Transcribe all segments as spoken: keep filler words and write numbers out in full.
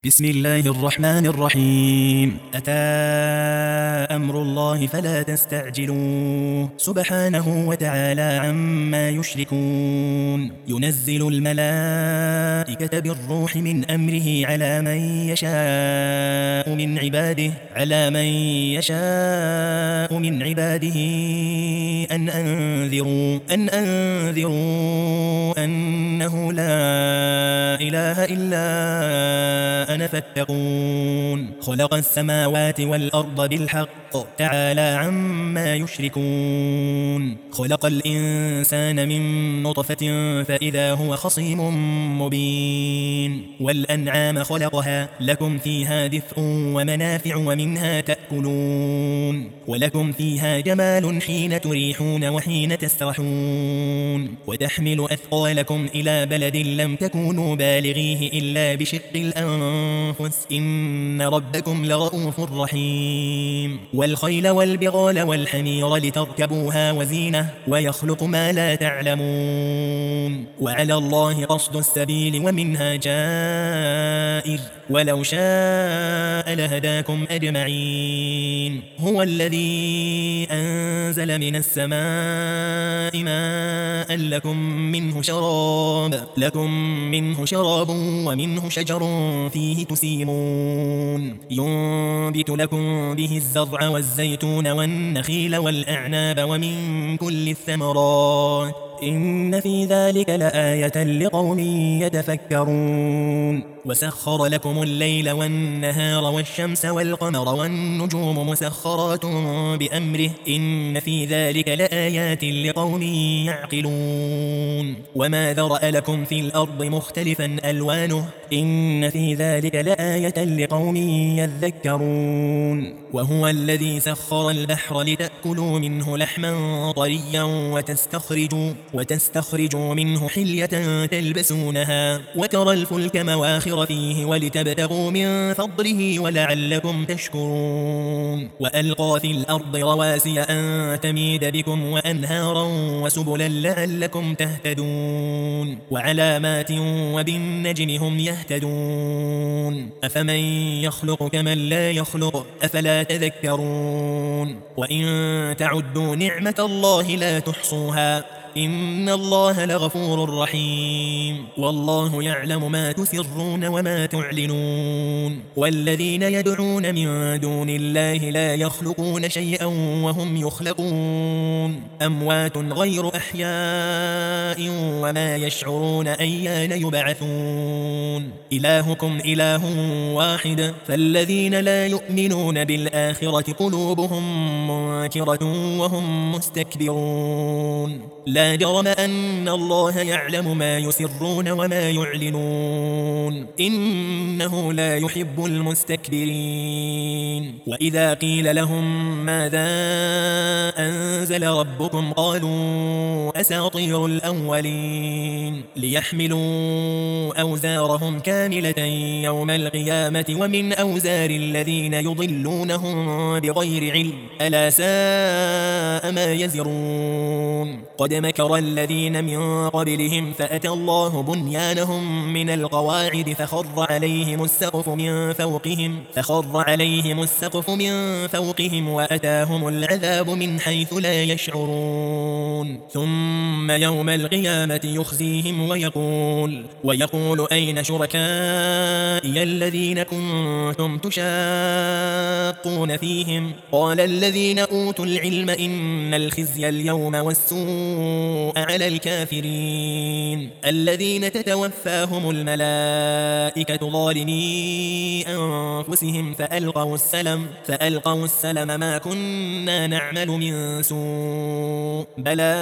بسم الله الرحمن الرحيم. أتى أمر الله فلا تستعجلوه سبحانه وتعالى عما يشركون. ينزل الملائكة بالروح من أمره على من يشاء من عباده على من يشاء من عباده أن أنذروا أن أنذروا أنه لا إله إلا أنا فاتقون. خلق السماوات والأرض بالحق تعالى عما يشركون. خلق الإنسان من نطفة فإذا هو خصيم مبين. والأنعام خلقها لكم فيها دفء ومنافع ومنها تأكلون ولكم فيها جمال حين تريحون وحين تسرحون وتحمل أثقالكم إلى بلد لم تكونوا بالغيه إلا بشق الأنفس إن ربكم لرؤوف رحيم. والخيل والبغال والحمير لتركبوها وزينة ويخلق ما لا تعلمون وعلى الله قصد السبيل ومنها جائر ولو شاء لهداكم أجمعين. هو الذي أنزل من السماء ماء لكم منه شراب لكم منه شراب ومنه شجر فيه تسيمون. ينبت لكم به الزرع والزيتون والنخيل والأعناب ومن كل الثمرات إن في ذلك لآية لقوم يتفكرون. وسخر لكم الليل والنهار والشمس والقمر والنجوم مسخرات بأمره إن في ذلك لآيات لقوم يعقلون. وما ذرأ لكم في الأرض مختلفا ألوانه إن في ذلك لآية لقوم يذكرون. وهو الذي سخر البحر لتأكلوا منه لحما طريا وتستخرجوا وتستخرجوا منه حلية تلبسونها وترى الفلك مواخر فيه ولتبتغوا من فضله ولعلكم تشكرون. وألقى في الأرض رواسي أن تميد بكم وأنهارا وسبلا لعلكم تهتدون وعلامات وبالنجم هم يهتدون. أفمن يخلق كمن لا يخلق أفلا تذكرون. وإن تعدوا نعمة الله لا تحصوها إن الله لغفور رحيم. والله يعلم ما تسرون وما تعلنون. والذين يدعون من دون الله لا يخلقون شيئا وهم يخلقون أموات غير أحياء وما يشعرون أيان يبعثون. إلهكم إله واحد فالذين لا يؤمنون بالآخرة قلوبهم منكرة وهم مستكبرون. لا جرم أن الله يعلم ما يسرون وما يعلنون إنه لا يحب المستكبرين. وإذا قيل لهم ماذا أنزل ربكم قالوا أساطير الأولين ليحملوا أوزارهم كاملة يوم القيامة ومن أوزار الذين يضلونهم بغير علم ألا ساء ما يزرون. قد مكر الذين من قبلهم فأتى الله بنيانهم من القواعد فخر عليهم السقف من فوقهم فخر عليهم السقف من فوقهم وأتاهم العذاب من حيث لا يشعرون. ثم يوم القيامة يخزيهم ويقول ويقول أين شركائي الذين كنتم تشاقون فيهم قال الذين أوتوا العلم إن الخزي اليوم والسوء على الكافرين الذين تتوفاهم الملائكة ظالمي أنفسهم فألقوا السلم فألقوا السلم ما كنا نعمل من سوء بلى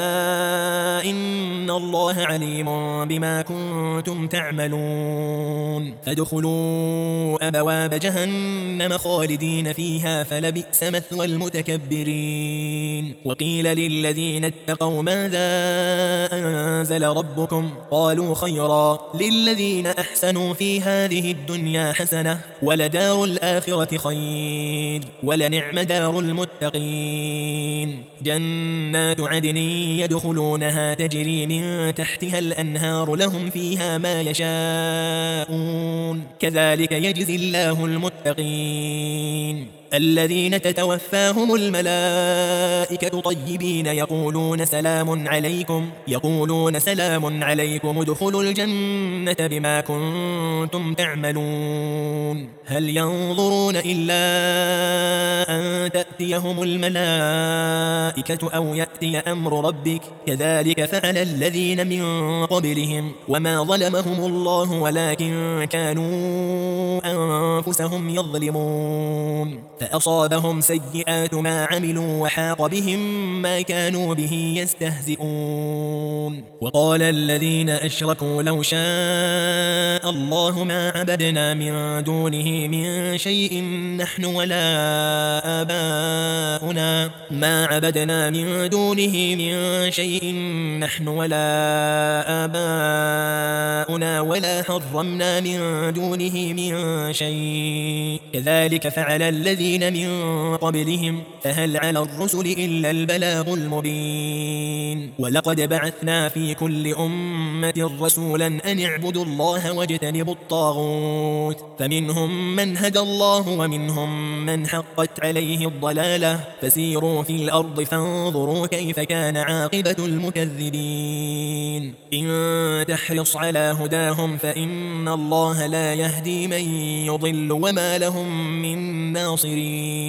إن الله عليم بما كنتم تعملون. فادخلوا أبواب جهنم خالدين فيها فلبئس مثوى المتكبرين. وقيل للذين اتقوا ماذا أنزل ربكم؟ قالوا خيرا. للذين أحسنوا في هذه الدنيا حسنة ولدار الآخرة خير ولنعم دار المتقين. جنات عدن يدخلونها تجري من تحتها الأنهار لهم فيها ما يشاءون كذلك يجزي الله المتقين. الذين تتوفاهم الملائكة طيبين يقولون سلام عليكم يقولون سلام عليكم ادخلوا الجنة بما كنتم تعملون. هل ينظرون إلا أن تأتيهم الملائكة أو يأتي أمر ربك كذلك فعل الذين من قبلهم وما ظلمهم الله ولكن كانوا أنفسهم يظلمون. فأصابهم سيئات ما عملوا وحاق بهم ما كانوا به يستهزئون. وقال الذين أشركوا لو شاء الله ما عبدنا من دونه من شيء نحن ولا آباؤنا ما عبدنا من دونه من شيء نحن ولا آباؤنا ولا حرمنا من دونه من شيء كذلك فعل الذين من قبلهم فهل على الرسل إلا البلاغ المبين. ولقد بعثنا في كل أمة رسولا أن اعبدوا الله واجتنبوا الطاغوت فمنهم من هدى الله ومنهم من حقت عليه الضلالة فسيروا في الأرض فانظروا كيف كان عاقبة المكذبين. إن تحرص على هداهم فإن الله لا يهدي من يضل وما لهم من ناصرين.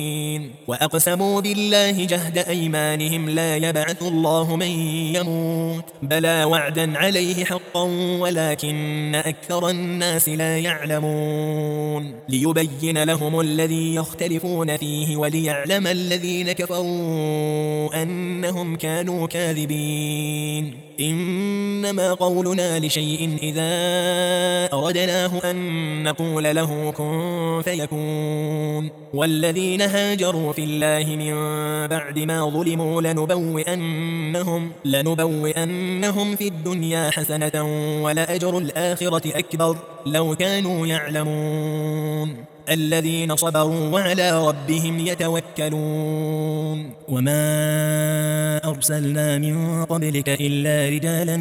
وأقسموا بالله جهد أيمانهم لا يبعث الله من يموت بلى وعدا عليه حقا ولكن أكثر الناس لا يعلمون. ليبين لهم الذي يختلفون فيه وليعلم الذين كفروا أنهم كانوا كاذبين. إنما قولنا لشيء إذا أردناه أن نقول له كن فيكون. والذين هاجروا في الله من بعد ما ظلموا لنبوئنهم, لنبوئنهم في الدنيا حسنة ولأجر الآخرة أكبر لو كانوا يعلمون. الذين صبروا وعلى ربهم يتوكلون. وما أرسلنا من قبلك إلا رجالا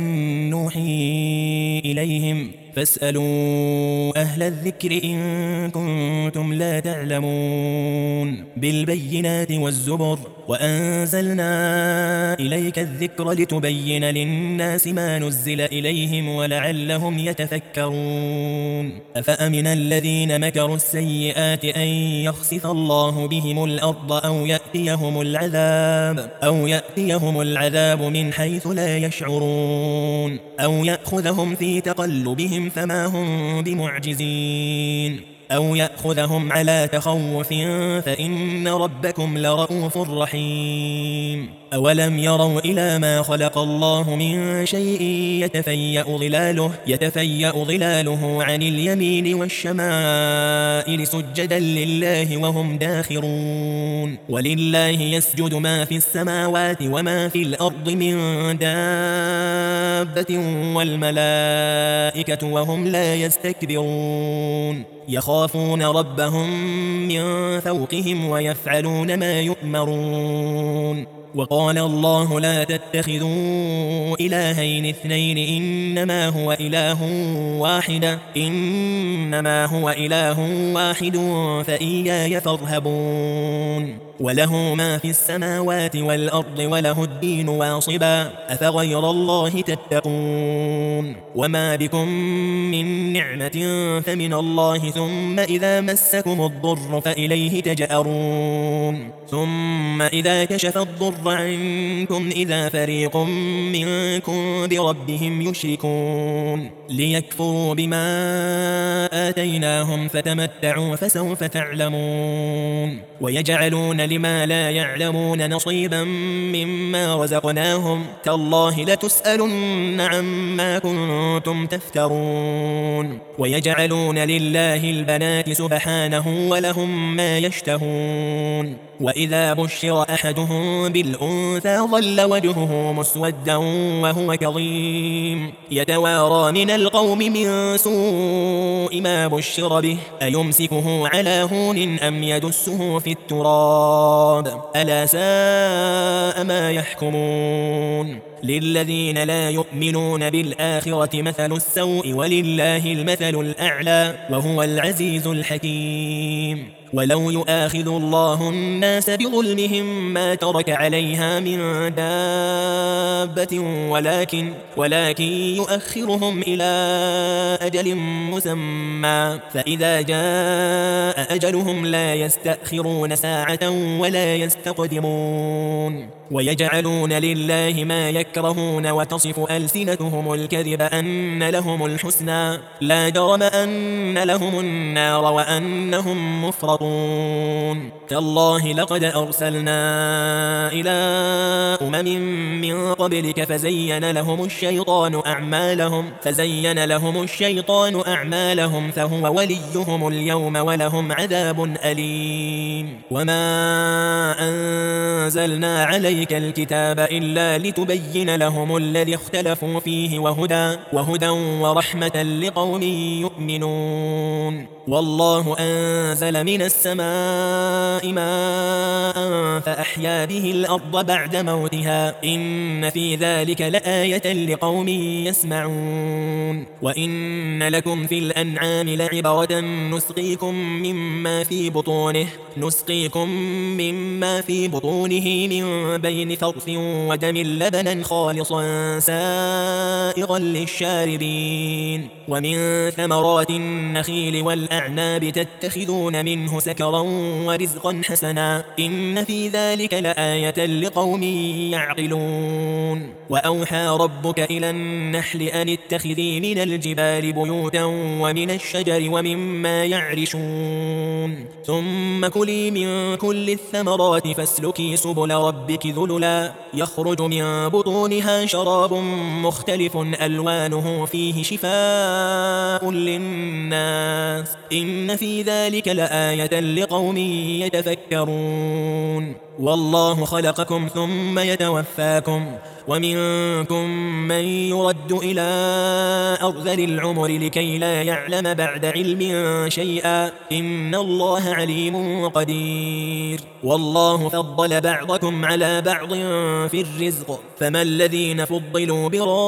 نوحي إليهم فاسألوا أهل الذكر إن كنتم لا تعلمون. بالبينات والزبر وأنزلنا إليك الذكر لتبين للناس ما نزل إليهم ولعلهم يتفكرون. أفأمن الذين مكروا السيئات أن يخسف الله بهم الأرض أو يأتيهم العذاب أو يأتيهم العذاب من حيث لا يشعرون أو يأخذهم في تقلبهم فما هم بمعجزين أو يأخذهم على تخوف فإن ربكم لرؤوف رحيم. أولم يروا إلى ما خلق الله من شيء يتفيأ ظلاله, يتفيأ ظلاله عن اليمين والشمائل سجدا لله وهم داخرون. ولله يسجد ما في السماوات وما في الأرض من دابة والملائكة وهم لا يستكبرون. يخافون ربهم من فوقهم ويفعلون ما يؤمرون. وقال الله لا تتخذوا إلهين اثنين إنما هو إله واحد إنما هو إله واحد فإياي فارهبون. وله ما في السماوات والأرض وله الدين واصبا أفغير الله تتقون. وما بكم من نعمة فمن الله ثم إذا مسكم الضر فإليه تجأرون. ثم إذا كشف الضر عنكم إذا فريق منكم بربهم يشركون ليكفروا بما آتيناهم فتمتعوا فسوف تعلمون. ويجعلون الجبال ما لا يعلمون نصيبا مما رزقناهم تالله لتسألن عما كنتم تفترون ويجعلون لله البنات سبحانه ولهم ما يشتهون وإذا بشر أحدهم بالأنثى ظل وجهه مسودا وهو كظيم يتوارى من القوم من سوء ما بشر به أيمسكه على هون أم يدسه في التراب ألا ساء ما يحكمون للذين لا يؤمنون بالآخرة مثل السوء ولله المثل الأعلى وهو العزيز الحكيم ولو يؤاخذ الله الناس بظلمهم ما ترك عليها من دابة ولكن, ولكن يؤخرهم إلى أجل مسمى فإذا جاء أجلهم لا يستأخرون ساعة ولا يستقدمون ويجعلون لله ما يكرهون وتصف ألسنتهم الكذب أن لهم الحسنى لا جرم أن لهم النار وأنهم مفرطون تالله لقد أرسلنا إلى أمم من قبلك فزين لهم الشيطان أعمالهم فزين لهم الشيطان أعمالهم فهو وليهم اليوم ولهم عذاب أليم وما أنزلنا عليك الكتاب إلا لتبين لهم الذي اختلفوا فيه وهدى, وهدى ورحمة لقوم يؤمنون والله أنزل من السماء ماء فأحيا به الأرض بعد موتها إن في ذلك لآية لقوم يسمعون وإن لكم في الأنعام لعبرة نسقيكم مما في بطونه نسقيكم مما في بطونه من بين فرث ودم لبنا خالصا سائغا للشاربين ومن ثمرات النخيل والأعناب تتخذون منه سكرا ورزقا حسنا إن في ذلك لآية لقوم يعقلون وأوحى ربك إلى النحل أن اتخذي من الجبال بيوتا ومن الشجر ومما يعرشون ثم كلي من كل الثمرات فاسلكي سبل ربك ذللا يخرج من بطونها شراب مختلف ألوانه فيه شفاء للناس إن في ذلك لآية لقوم يتفكرون والله خلقكم ثم يتوفاكم ومنكم من يرد إلى أرذل العمر لكي لا يعلم بعد علم شيئا إن الله عليم قدير والله فضل بعضكم على بعض في الرزق فما الذين فضلوا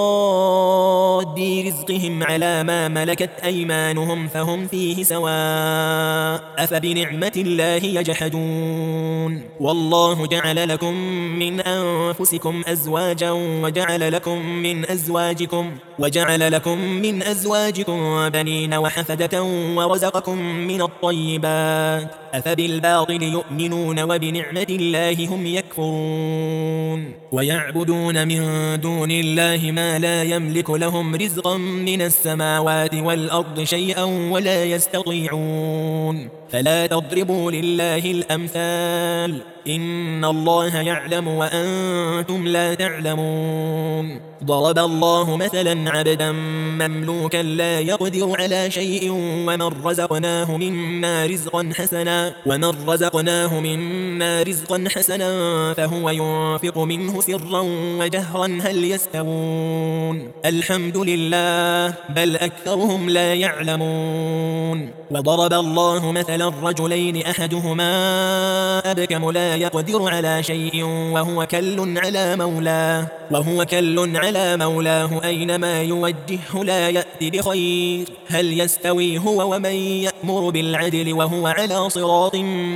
براد رزقهم على ما ملكت أيمانهم فهم فيه سواء أفبنعمة الله يجحدون والله جعل لكم من أنفسكم أزواجا وجعل لكم من أزواجكم وجعل لكم من أزواجكم بنين وحفدة ورزقكم من الطيبات أفبالباطل يؤمنون وبنعمة الله هم يكفرون ويعبدون من دون الله ما لا يملك لهم رزقا من السماوات والأرض شيئا ولا يستطيعون فلا تضربوا لله الأمثال إن الله يعلم وأنتم لا تعلمون ضرب الله مثلا عبدا مملوكا لا يقدر على شيء ومن رزقناه منا رزقا حسنا ومن رزقناه منا رزقا حسنا فهو ينفق منه سرا وجهرا هل يستوون الحمد لله بل أكثرهم لا يعلمون وضرب الله مثلا رجلين أحدهما أبكم لا يقدر على شيء وهو كل على مولاه وهو كل على مولاه أينما يوجهه لا يأتي بخير هل يستوي هو ومن يأمر بالعدل وهو على صراط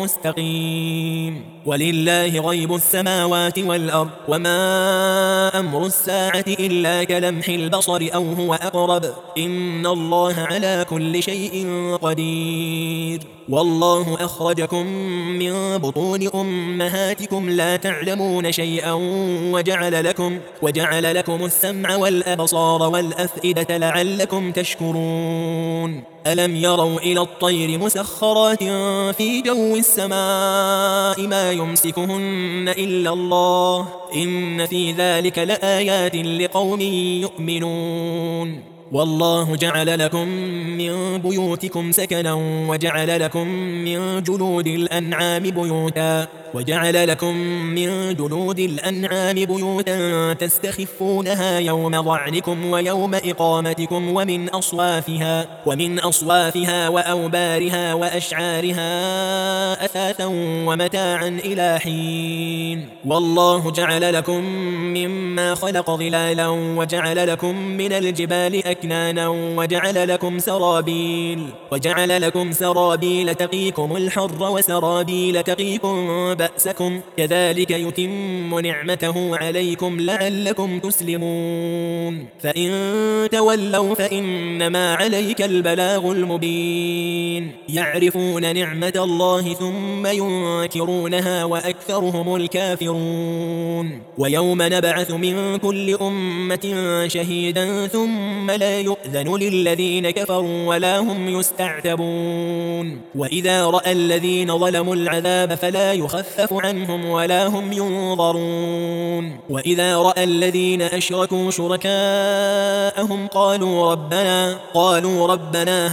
مستقيم ولله غيب السماوات والأرض وما أمر الساعة إلا كلمح البصر أو هو أقرب إن الله على كل شيء قدير والله أخرجكم من بطون أمهاتكم لا تعلمون شيئا وجعل لكم, وجعل لكم السمع والأبصار والأفئدة لعلكم تشكرون ألم يروا إلى الطير مسخرات في جو السماء ما يمسكهن إلا الله إن في ذلك لآيات لقوم يؤمنون والله جعل لكم من بيوتكم سكنا وجعل لكم من جلود الأنعام بيوتا وجعل لكم من جلود الأنعام بيوتا تستخفونها يوم ضعنكم ويوم إقامتكم ومن أصوافها ومن أصوافها وأوبارها وأشعارها أثاثا ومتاعا إلى حين والله جعل لكم مما خلق ظلالا وجعل لكم من الجبال أكنانا وجعل لكم سرابيل وجعل لكم سرابيل تقيكم الحر وسرابيل تقيكم بأسكم كذلك يتم نعمته عليكم لعلكم تسلمون فإن تولوا فإنما عليك البلاغ المبين يعرفون نعمة الله ثم ينكرونها وأكثرهم الكافرون ويوم نبعث من كل أمة شهيدا ثم لا يؤذن للذين كفروا ولا هم يستعتبون وإذا رأى الذين ظلموا العذاب فلا يخفف عنهم ولا هم ينظرون وإذا رأى الذين أشركوا شركاءهم قالوا ربنا قالوا ربنا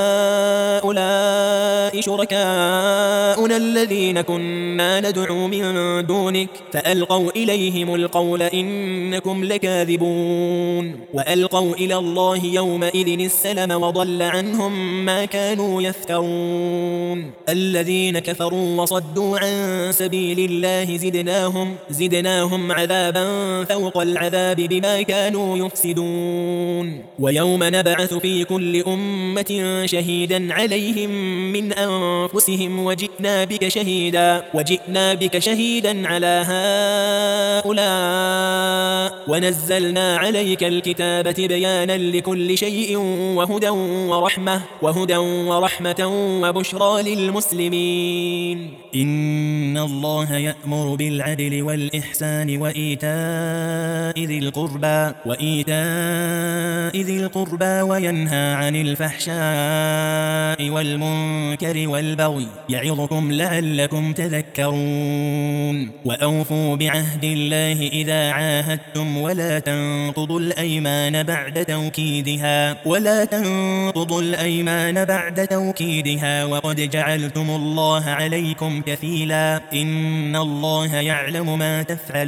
هؤلاء شركاؤنا الذين كنا ندعو من دونك فألقوا إليهم القول إنكم لكاذبون وألقوا إلى الله يومئذ السلم وضل عنهم ما كانوا يفترون الذين كفروا وصدوا عن سبيل الله زدناهم زدناهم عذابا فوق العذاب بما كانوا يفسدون ويوم نبعث في كل أمة شهيدا عليهم من أنفسهم وجئنا بك شهيدا وجئنا بك شهيدا على هؤلاء ونزلنا عليك الكتاب تبيانا لكل شيء وهدى ورحمة وهدى ورحمة وبشرى للمسلمين إن الله يأمر بالعدل والإحسان وإيتاء ذي القربى وإيتاء ذي القربى وينهى عن الفحشاء والمنكر والبغي يعظكم لعلكم تذكرون وأوفوا بعهد الله إذا عاهدتم ولا تنقضوا الأيمان بعد توكيدها ولا تنقضوا الأيمان بعد توكيدها وقد جعلتم الله عليكم كفيلا إن الله يعلم ما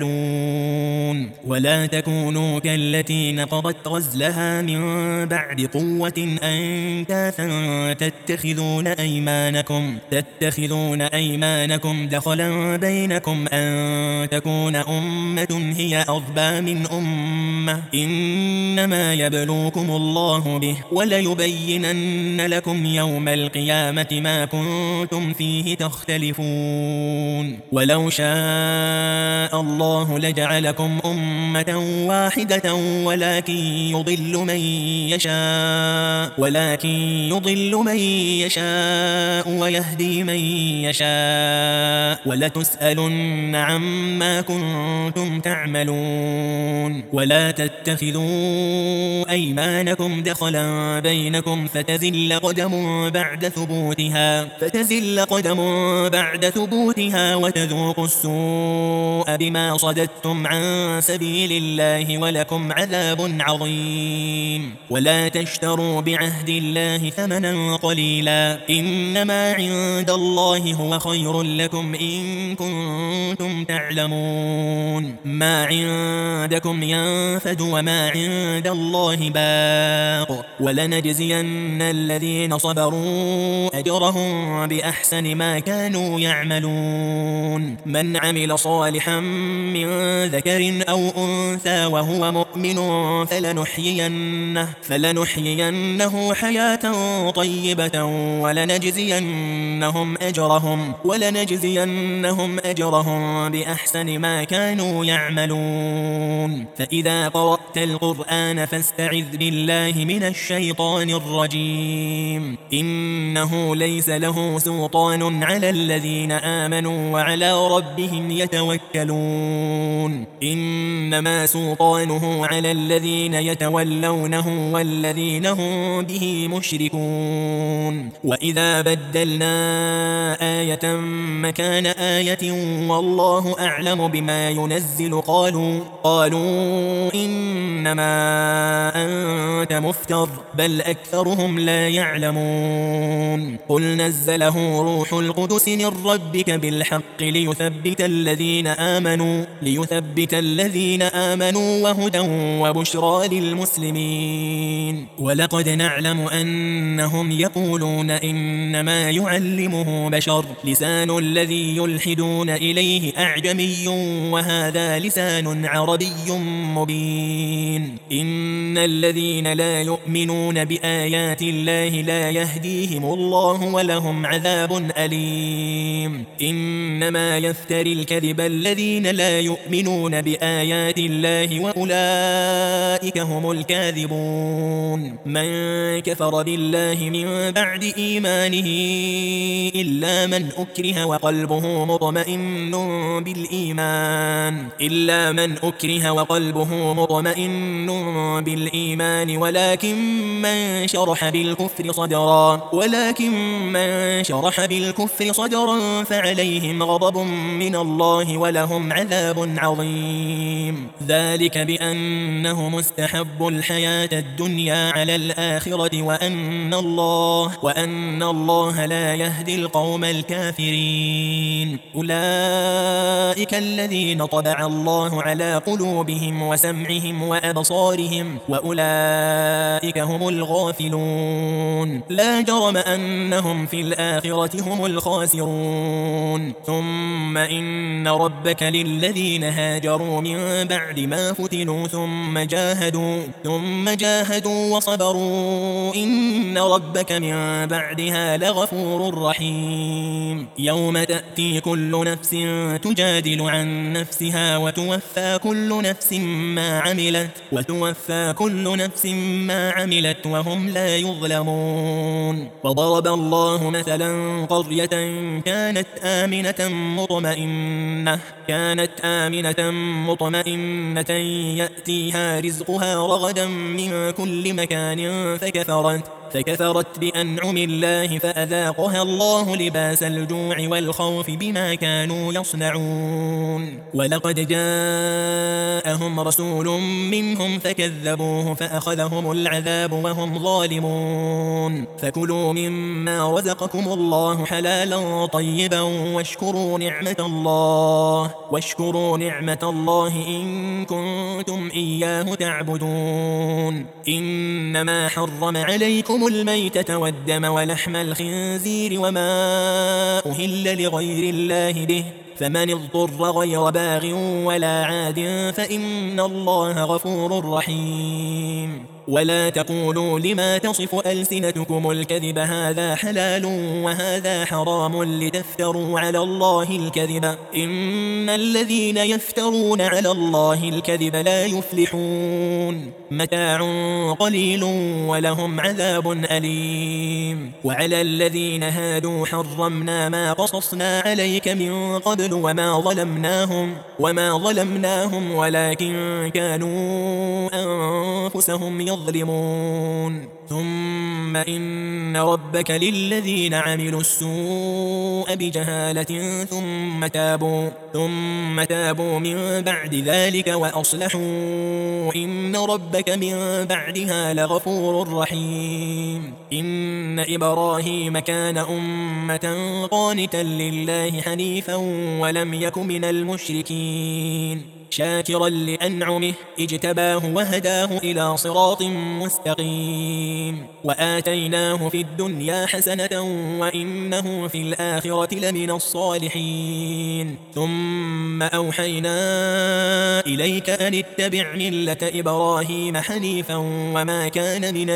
تفعلون ولا تكونوا كالتي نقضت غزلها من بعد قوة أنكاثا تتخذون أيمانكم تتخذون أيمانكم دخلا بينكم أن تكون أمة هي أربى من أمة إنما يبلوكم الله به وليبينن لكم يوم القيامة ما كنتم فيه تختلفون ولو شاء الله لجعلكم أمة واحدة ولكن يضل من يشاء ولكن يضل من يشاء ويهدي من يشاء ولتسألن عما كنتم تعملون ولا تتخذوا أيمانكم دخلا بينكم فتزل قدم بعد ثبوتها فتزل قدم بعد ثبوتها وتذوقوا السوء بما صددتم عن سبيل الله ولكم عذاب عظيم ولا تشتروا بعهد الله ثمنا قليلا إنما عند الله هو خير لكم إن كنتم تعلمون ما عندكم ينفد وما عند الله باق ولنجزين الذين صبروا أجرهم بأحسن ما كانوا يعملون من عمل صالحا من ذكر أو أنثى وهو مؤمن فلنحيينه, فلنحيينه حياة طيبة ولنجزينهم أجرهم, ولنجزينهم أجرهم بأحسن ما كانوا يعملون فإذا قرأت القرآن فاستعذ بالله من الشيطان الرجيم إنه ليس له سلطان على الذين آمنوا وعلى ربهم يتوكلون إنما سلطانه على الذين يتولونه والذين هم به مشركون وإذا بدلنا آية مكان آية والله أعلم بما ينزل قالوا قالوا إنما أنت مفتر بل أكثرهم لا يعلمون قل نزله روح القدس من ربك بالحق ليثبت الذين آمنوا ليثبت الذين آمنوا وهدى وبشرى للمسلمين ولقد نعلم أنهم يقولون إنما يعلمه بشر لسان الذي يلحدون إليه أعجمي وهذا لسان عربي مبين إن الذين لا يؤمنون بآيات الله لا يهديهم الله ولهم عذاب أليم إنما يفتري الكذب الذين لا يؤمنون بآيات الله وأولئك هم الكاذبون من كفر بالله من بعد إيمانه إلا من أكره وقلبه مطمئن بالإيمان إلا من أكره وقلبه مطمئن بالإيمان ولكن من شرح بالكفر صدرا ولكن من شرح بالكفر صدرا فعليهم غضب من الله ولهم عذاب عظيم ذلك بأنه مستحب الحياة الدنيا على الآخرة وأن الله وأن الله لا يهدي القوم الكافرين أولئك الذين طبع الله على قلوبهم وسمعهم وأبصارهم وأولئك هم الغافلون لا جرم أنهم في الآخرة هم الخاسرون ثم إن ربك للذين هاجروا من بعد ما فتنوا ثم جاهدوا ثم جاهدوا وصبروا إن ربك من بعدها لغفور رحيم يوم تأتي كل نفس تجادل عن نفسها وتوفى كل نفس ما عملت وتوفى كل نفس ما عملت وهم لا يظلمون وضرب الله مثلا قرية كانت آمنة مطمئنة كانت آمنة مطمئنة يأتيها رزقها رغدا من كل مكان فكفرت فكفرت بأنعم الله فأذاقها الله لباس الجوع والخوف بما كانوا يصنعون ولقد جاءهم رسول منهم فكذبوه فأخذهم العذاب وهم ظالمون فكلوا مما رزقكم الله حلالا طيبا واشكروا نعمة الله واشكروا نعمة الله إن كنتم إياه تعبدون إنما حرم عليكم الميتة والدم ولحم الخنزير وما أهل لغير الله به فمن اضطر غير باغ ولا عاد فإن الله غفور رحيم ولا تقولوا لما تصف ألسنتكم الكذب هذا حلال وهذا حرام لتفتروا على الله الكذب إن الذين يفترون على الله الكذب لا يفلحون متاع قليل ولهم عذاب أليم وعلى الذين هادوا حرمنا ما قصصنا عليك من قبل وما ظلمناهم وما ظلمناهم ولكن كانوا أنفسهم يظلمون ثم إن ربك للذين عملوا السوء بجهالة ثم تابوا ثم تابوا من بعد ذلك وأصلحوا إن ربك من بعدها لغفور رحيم إن إبراهيم كان أمة قانتا لله حنيفا ولم يك من المشركين شاكرا لأنعمه اجتباه وهداه إلى صراط مستقيم وآتيناه في الدنيا حسنة وإنه في الآخرة لمن الصالحين ثم أوحينا إليك أن اتبع ملة إبراهيم حنيفا وما كان من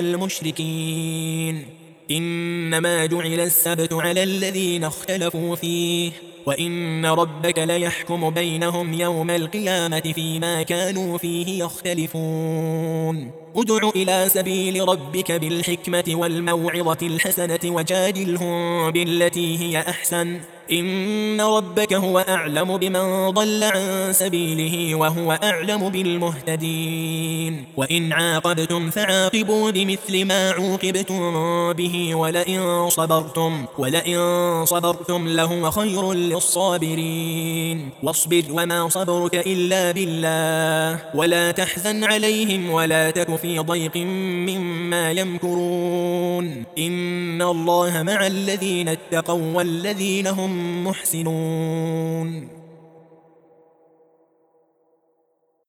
المشركين إنما جعل السبت على الذين اختلفوا فيه وإن ربك ليحكم بينهم يوم القيامة فيما كانوا فيه يختلفون ادع إلى سبيل ربك بالحكمة والموعظة الحسنة وجادلهم بالتي هي أحسن إن ربك هو أعلم بمن ضل عن سبيله وهو أعلم بالمهتدين وإن عاقبتم فعاقبوا بمثل ما عوقبتم به ولئن صبرتم, ولئن صبرتم لهو خير للصابرين واصبر وما صبرك إلا بالله ولا تحزن عليهم ولا تك في ضيق مما يمكرون إن الله مع الذين اتقوا والذين هم محسنون